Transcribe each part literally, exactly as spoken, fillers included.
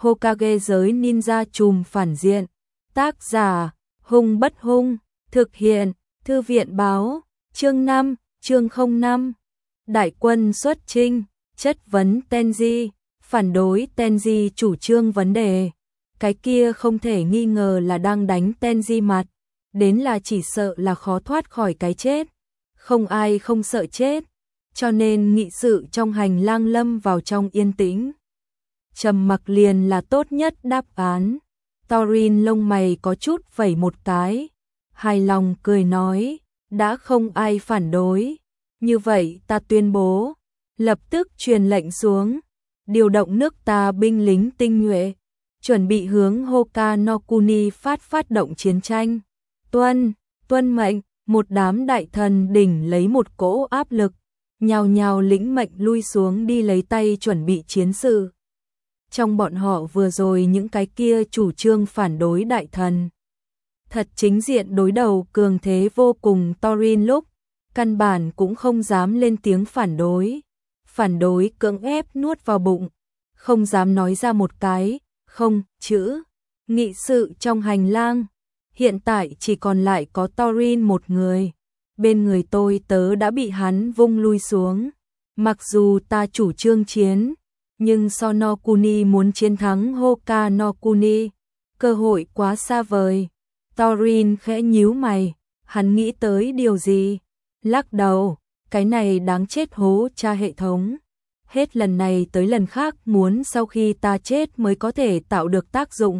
Hokage giới ninja trùm phản diện. Tác giả, Hung Bất Hung, thực hiện, Thư viện báo, chương năm, chương không năm. Đại quân xuất chinh, chất vấn Tenji, phản đối Tenji chủ trương vấn đề. Cái kia không thể nghi ngờ là đang đánh Tenji mặt, đến là chỉ sợ là khó thoát khỏi cái chết. Không ai không sợ chết, cho nên nghị sự trong hành lang lâm vào trong yên tĩnh. Trầm mặc liền là tốt nhất đáp án. Thorin lông mày có chút vẩy một cái, hài lòng cười nói, đã không ai phản đối, như vậy ta tuyên bố, lập tức truyền lệnh xuống, điều động nước ta binh lính tinh nhuệ, chuẩn bị hướng Hoka no Kuni phát phát động chiến tranh. Tuân, tuân mệnh, một đám đại thần đỉnh lấy một cỗ áp lực, nhào nhào lĩnh mệnh lui xuống đi lấy tay chuẩn bị chiến sự. Trong bọn họ vừa rồi những cái kia chủ trương phản đối đại thần, thật chính diện đối đầu cường thế vô cùng Thorin lúc, căn bản cũng không dám lên tiếng phản đối. Phản đối cưỡng ép nuốt vào bụng, không dám nói ra một cái, không, chữ. Nghị sự trong hành lang, hiện tại chỉ còn lại có Thorin một người. Bên người tôi tớ đã bị hắn vung lui xuống. Mặc dù ta chủ trương chiến, nhưng so no Kuni muốn chiến thắng Hoka no Kuni, cơ hội quá xa vời. Thorin khẽ nhíu mày, hắn nghĩ tới điều gì? Lắc đầu, cái này đáng chết hố cha hệ thống. Hết lần này tới lần khác muốn sau khi ta chết mới có thể tạo được tác dụng.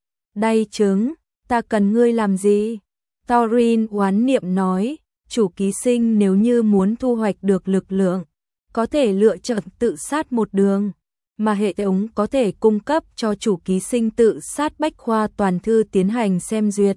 Đay trứng, ta cần ngươi làm gì? Thorin oán niệm nói, chủ ký sinh nếu như muốn thu hoạch được lực lượng, có thể lựa chọn tự sát một đường, mà hệ thống có thể cung cấp cho chủ ký sinh tự sát bách khoa toàn thư tiến hành xem duyệt.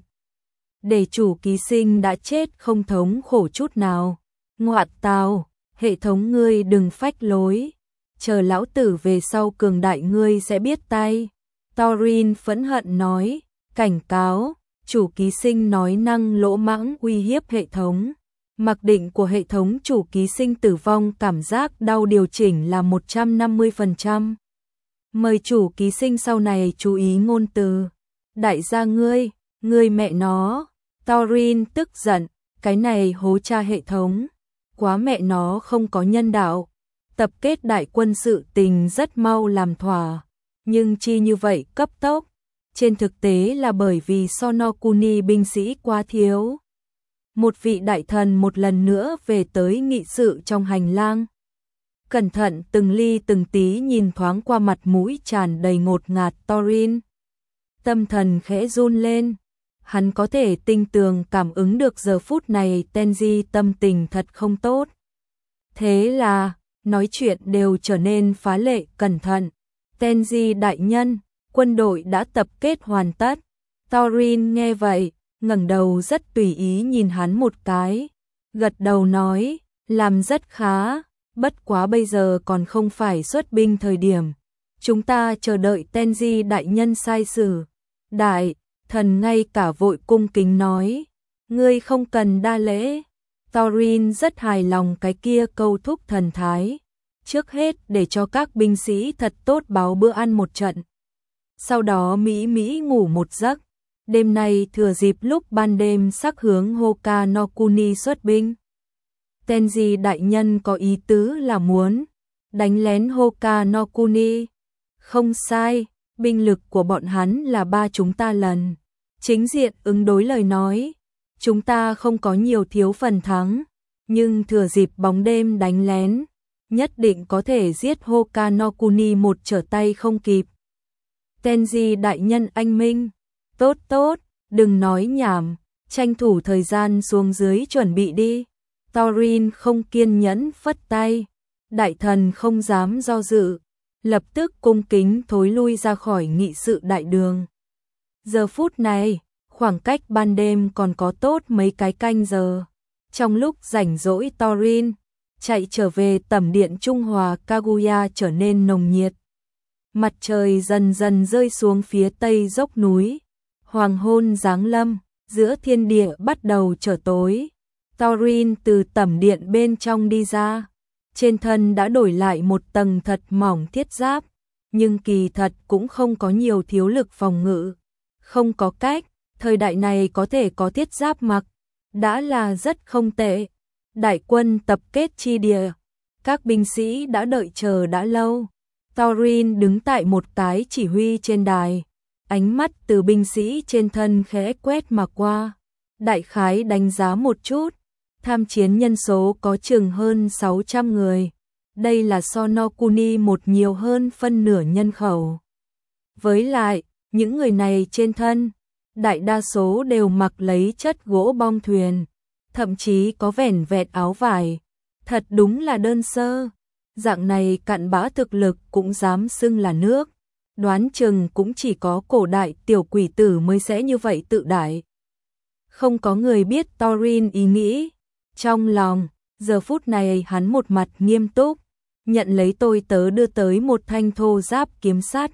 Để chủ ký sinh đã chết không thống khổ chút nào. Ngoạn tào, hệ thống ngươi đừng phách lối, chờ lão tử về sau cường đại ngươi sẽ biết tay. Thorin phẫn hận nói, cảnh cáo, chủ ký sinh nói năng lỗ mãng uy hiếp hệ thống. Mặc định của hệ thống chủ ký sinh tử vong cảm giác đau điều chỉnh là một trăm năm mươi phần trăm. Mời chủ ký sinh sau này chú ý ngôn từ. Đại gia ngươi, ngươi mẹ nó. Thorin tức giận, cái này hố cha hệ thống, quá mẹ nó không có nhân đạo. Tập kết đại quân sự tình rất mau làm thỏa, nhưng chi như vậy cấp tốc, trên thực tế là bởi vì so no Kuni binh sĩ quá thiếu. Một vị đại thần một lần nữa về tới nghị sự trong hành lang. Cẩn thận từng ly từng tí nhìn thoáng qua mặt mũi tràn đầy ngột ngạt Thorin. Tâm thần khẽ run lên. Hắn có thể tinh tường cảm ứng được giờ phút này Tenji tâm tình thật không tốt. Thế là, nói chuyện đều trở nên phá lệ cẩn thận. Tenji đại nhân, quân đội đã tập kết hoàn tất. Thorin nghe vậy, ngẩng đầu rất tùy ý nhìn hắn một cái. Gật đầu nói, làm rất khá, bất quá bây giờ còn không phải xuất binh thời điểm. Chúng ta chờ đợi Tenji đại nhân sai sử. Đại thần ngay cả vội cung kính nói, ngươi không cần đa lễ. Thorin rất hài lòng cái kia câu thúc thần thái. Trước hết để cho các binh sĩ thật tốt báo bữa ăn một trận. Sau đó Mỹ Mỹ ngủ một giấc. Đêm nay thừa dịp lúc ban đêm sắc hướng Hoka no Kuni xuất binh. Tenji đại nhân có ý tứ là muốn đánh lén Hoka no Kuni. Không sai, binh lực của bọn hắn là ba chúng ta lần. Chính diện ứng đối lời nói, chúng ta không có nhiều thiếu phần thắng, nhưng thừa dịp bóng đêm đánh lén, nhất định có thể giết Hoka no Kuni một trở tay không kịp. Tenji đại nhân anh minh, tốt tốt, đừng nói nhảm, tranh thủ thời gian xuống dưới chuẩn bị đi. Thorin không kiên nhẫn phất tay, đại thần không dám do dự, lập tức cung kính thối lui ra khỏi nghị sự đại đường. Giờ phút này, khoảng cách ban đêm còn có tốt mấy cái canh giờ. Trong lúc rảnh rỗi Thorin chạy trở về tẩm điện Trung Hòa Kaguya trở nên nồng nhiệt. Mặt trời dần dần rơi xuống phía tây dốc núi. Hoàng hôn giáng lâm, giữa thiên địa bắt đầu trở tối. Thorin từ tẩm điện bên trong đi ra. Trên thân đã đổi lại một tầng thật mỏng thiết giáp. nhưng kỳ thật cũng không có nhiều thiếu lực phòng ngự. Không có cách, thời đại này có thể có thiết giáp mặc, đã là rất không tệ. Đại quân tập kết chi địa, các binh sĩ đã đợi chờ đã lâu. Thorin đứng tại một cái chỉ huy trên đài, ánh mắt từ binh sĩ trên thân khẽ quét mà qua. Đại khái đánh giá một chút, tham chiến nhân số có chừng hơn sáu trăm người. Đây là so No Kuni một nhiều hơn phân nửa nhân khẩu. Với lại, những người này trên thân, đại đa số đều mặc lấy chất gỗ bong thuyền, thậm chí có vẻn vẹn áo vải. Thật đúng là đơn sơ. Dạng này cặn bã thực lực cũng dám xưng là nước. Đoán chừng cũng chỉ có cổ đại tiểu quỷ tử mới sẽ như vậy tự đại. Không có người biết Thorin ý nghĩ. Trong lòng, giờ phút này hắn một mặt nghiêm túc, nhận lấy tôi tớ đưa tới một thanh thô giáp kiếm sắt.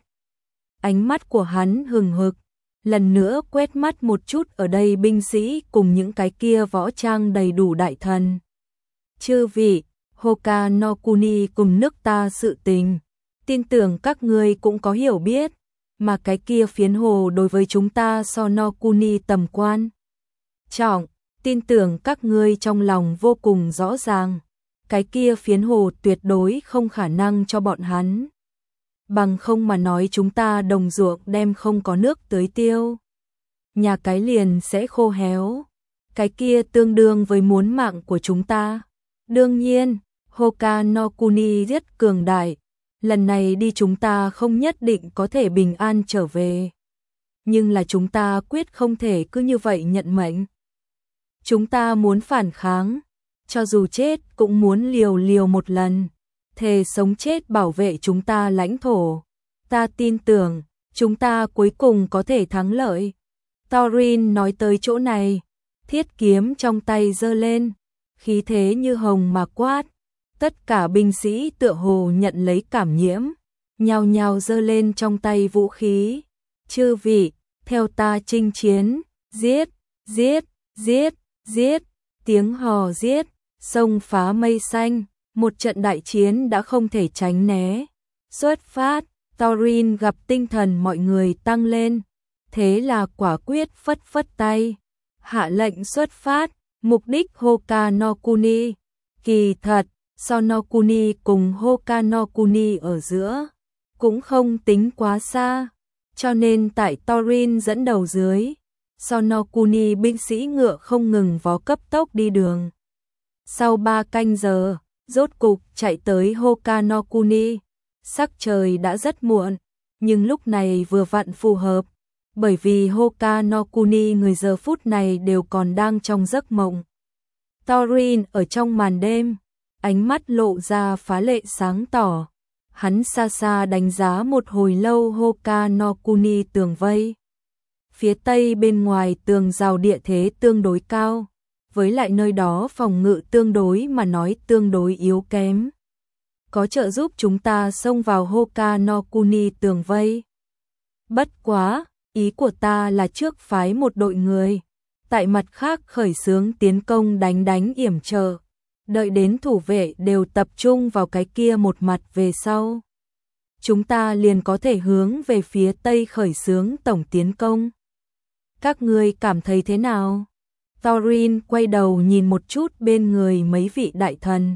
Ánh mắt của hắn hừng hực, lần nữa quét mắt một chút ở đây binh sĩ cùng những cái kia võ trang đầy đủ đại thần. Chư vị, Hoka no Kuni cùng nước ta sự tình, tin tưởng các ngươi cũng có hiểu biết, mà cái kia phiến hồ đối với chúng ta so no Kuni tầm quan trọng, tin tưởng các ngươi trong lòng vô cùng rõ ràng, cái kia phiến hồ tuyệt đối không khả năng cho bọn hắn. Bằng không mà nói chúng ta đồng ruộng đem không có nước tưới tiêu, nhà cái liền sẽ khô héo, cái kia tương đương với muốn mạng của chúng ta. Đương nhiên, Hoka no Kuni rất cường đại, lần này đi chúng ta không nhất định có thể bình an trở về. Nhưng là chúng ta quyết không thể cứ như vậy nhận mệnh. Chúng ta muốn phản kháng, cho dù chết cũng muốn liều liều một lần, thề sống chết bảo vệ chúng ta lãnh thổ. Ta tin tưởng, chúng ta cuối cùng có thể thắng lợi. Thorin nói tới chỗ này, thiết kiếm trong tay giơ lên, khí thế như hồng mà quát. Tất cả binh sĩ tựa hồ nhận lấy cảm nhiễm, nhao nhao giơ lên trong tay vũ khí. Chư vị, theo ta chinh chiến, giết, giết, giết, giết, tiếng hò giết, sông phá mây xanh, một trận đại chiến đã không thể tránh né. Xuất phát, Thorin gặp tinh thần mọi người tăng lên, thế là quả quyết phất phất tay, hạ lệnh xuất phát, mục đích Hoka no Kuni. Kỳ thật, So no Kuni cùng Hoka no Kuni ở giữa cũng không tính quá xa, cho nên tại Thorin dẫn đầu dưới, So no Kuni binh sĩ ngựa không ngừng vó cấp tốc đi đường. Sau ba canh giờ, rốt cục chạy tới Hoka no Kuni. Sắc trời đã rất muộn, nhưng lúc này vừa vặn phù hợp, bởi vì Hoka no Kuni người giờ phút này đều còn đang trong giấc mộng. Thorin ở trong màn đêm, ánh mắt lộ ra phá lệ sáng tỏ. Hắn xa xa đánh giá một hồi lâu Hoka no Kuni tường vây. Phía tây bên ngoài tường rào địa thế tương đối cao, với lại nơi đó phòng ngự tương đối mà nói tương đối yếu kém. Có trợ giúp chúng ta xông vào Hoka no Kuni tường vây. Bất quá, ý của ta là trước phái một đội người, tại mặt khác khởi xướng tiến công đánh đánh yểm trợ. Đợi đến thủ vệ đều tập trung vào cái kia một mặt về sau, chúng ta liền có thể hướng về phía tây khởi xướng tổng tiến công. Các ngươi cảm thấy thế nào? Thorin quay đầu nhìn một chút bên người mấy vị đại thần.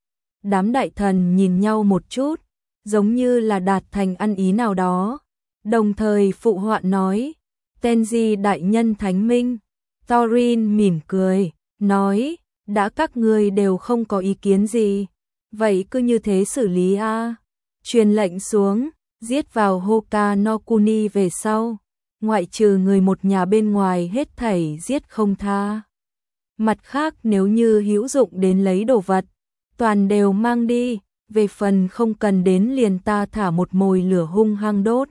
Đám đại thần nhìn nhau một chút, giống như là đạt thành ăn ý nào đó, đồng thời phụ họa nói, Tenji đại nhân thánh minh. Thorin mỉm cười, nói, đã các ngươi đều không có ý kiến gì, vậy cứ như thế xử lý a. Truyền lệnh xuống, giết vào Hoka no Kuni về sau, ngoại trừ người một nhà bên ngoài hết thảy giết không tha. Mặt khác nếu như hữu dụng đến lấy đồ vật, toàn đều mang đi, về phần không cần đến liền ta thả một mồi lửa hung hăng đốt.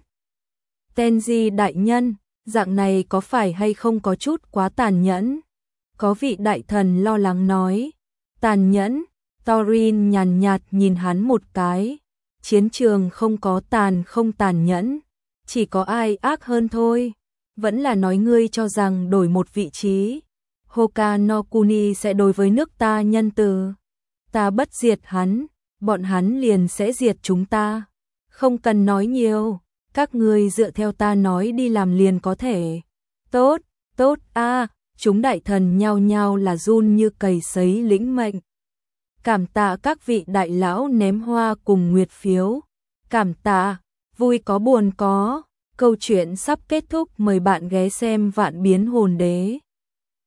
Tenji đại nhân, dạng này có phải hay không có chút quá tàn nhẫn? Có vị đại thần lo lắng nói. Tàn nhẫn, Thorin nhàn nhạt nhìn hắn một cái. Chiến trường không có tàn không tàn nhẫn, chỉ có ai ác hơn thôi. Vẫn là nói ngươi cho rằng đổi một vị trí, Hoka no Kuni sẽ đối với nước ta nhân từ. Ta bất diệt hắn, bọn hắn liền sẽ diệt chúng ta. Không cần nói nhiều, các ngươi dựa theo ta nói đi làm liền có thể. Tốt, tốt a, chúng đại thần nhao nhao là run như cầy sấy lĩnh mệnh. Cảm tạ các vị đại lão ném hoa cùng nguyệt phiếu. Cảm tạ, vui có buồn có. Câu chuyện sắp kết thúc, mời bạn ghé xem Vạn Biến Hồn Đế.